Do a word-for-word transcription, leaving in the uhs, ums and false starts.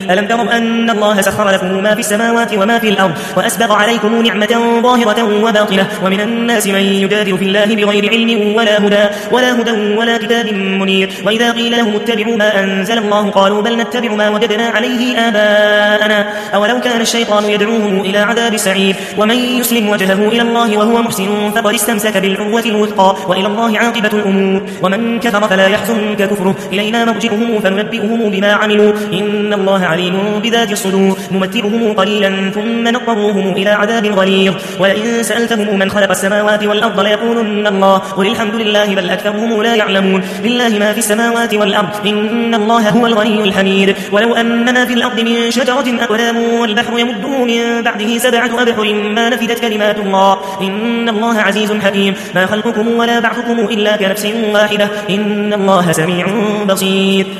ألم تروا أن الله سخر لكم ما في السماوات وما في الأرض وأسبغ عليكم نعمة ظاهرة وباطنة ومن الناس من يجادل في الله بغير علم ولا هدى ولا هدى ولا كتاب منير وإذا قيل لهم اتبعوا ما أنزل الله قالوا بل نتبع ما وجدنا عليه آباءنا أولو كان الشيطان يدعوهم إلى عذاب السعير ومن يسلم وجهه إلى الله وهو محسن فقد استمسك بالعروة الوثقى وإلى الله عاقبة الأمور ومن كفر فلا يحزنك كفره إلينا مرجعهم فننبئهم بما عملوا إن الله عليم بذات الصدور نمتعهم قليلا ثم نضطرهم إلى عذاب غليظ ولئن سألتهم من خلق السماوات والأرض ليقولن الله قل الحمد لله بل أكثرهم لا يعلمون لله ما في السماوات والأرض إن الله هو الغني الحميد ولو أن ما في الأرض من شجرة أقلام والبحر يمده من بعده سبعة أبحر ما نفدت كلمات الله إن الله عزيز حكيم ما خلقكم ولا بعثكم إلا كنفس واحدة إن الله سميع بصير